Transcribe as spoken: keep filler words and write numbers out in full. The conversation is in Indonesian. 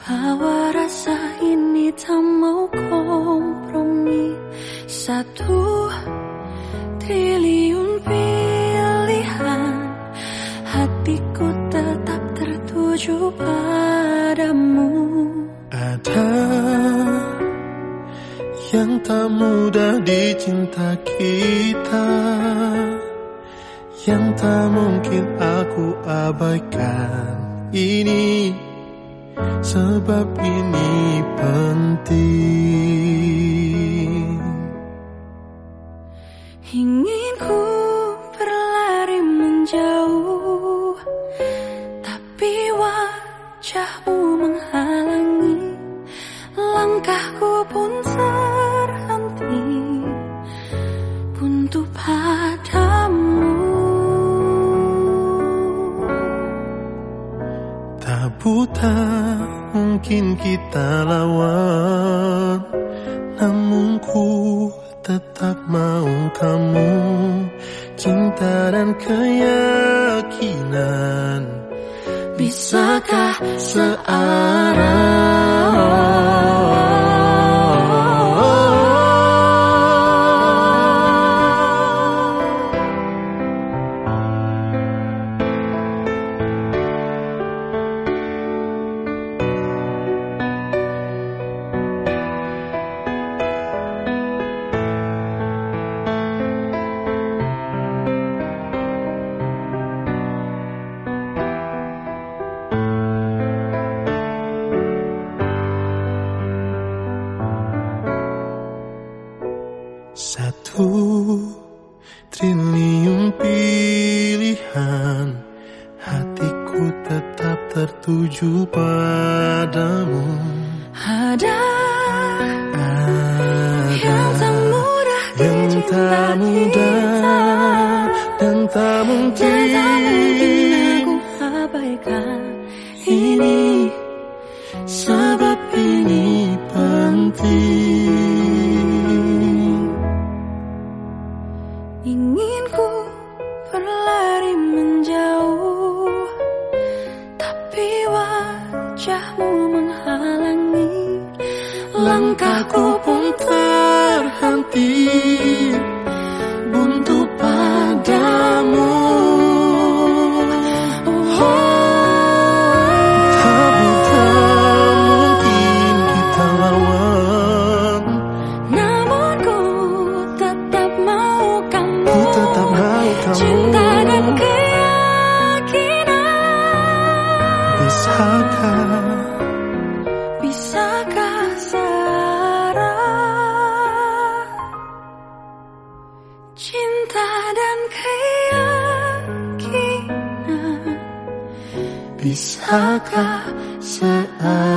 Bahwa rasa ini tak mau kompromi. Satu triliun pilihan, hatiku tetap tertuju padamu. Ada yang tak mudah dicinta kita, yang tak mungkin aku abaikan. Ini sebab ini penting. Ingin ku berlari menjauh, tapi wajahmu menghalangi. Langkahku pun terhenti, buntu padamu. Tabu tak mungkin kita lawan, namun ku tetap mau kamu. Cinta dan keyakinan bisakah searah? Satu triliun pilihan, hatiku tetap tertuju padamu. Ada, Ada yang tak mudah yang tak mudah dan tak mungkin aku abaikan. ini, sebab ini penting. Ingin ku berlari menjauh, tapi wajahmu menghalangi. Langkahku pun terhenti, buntu padamu. Oh, tapi tak mungkin kita lawan, namun ku tetap mau kamu. ku tetap mau kamu. Cinta dan keyakinan Bisakah, bisakah searah? Cinta dan keyakinan bisakah searah?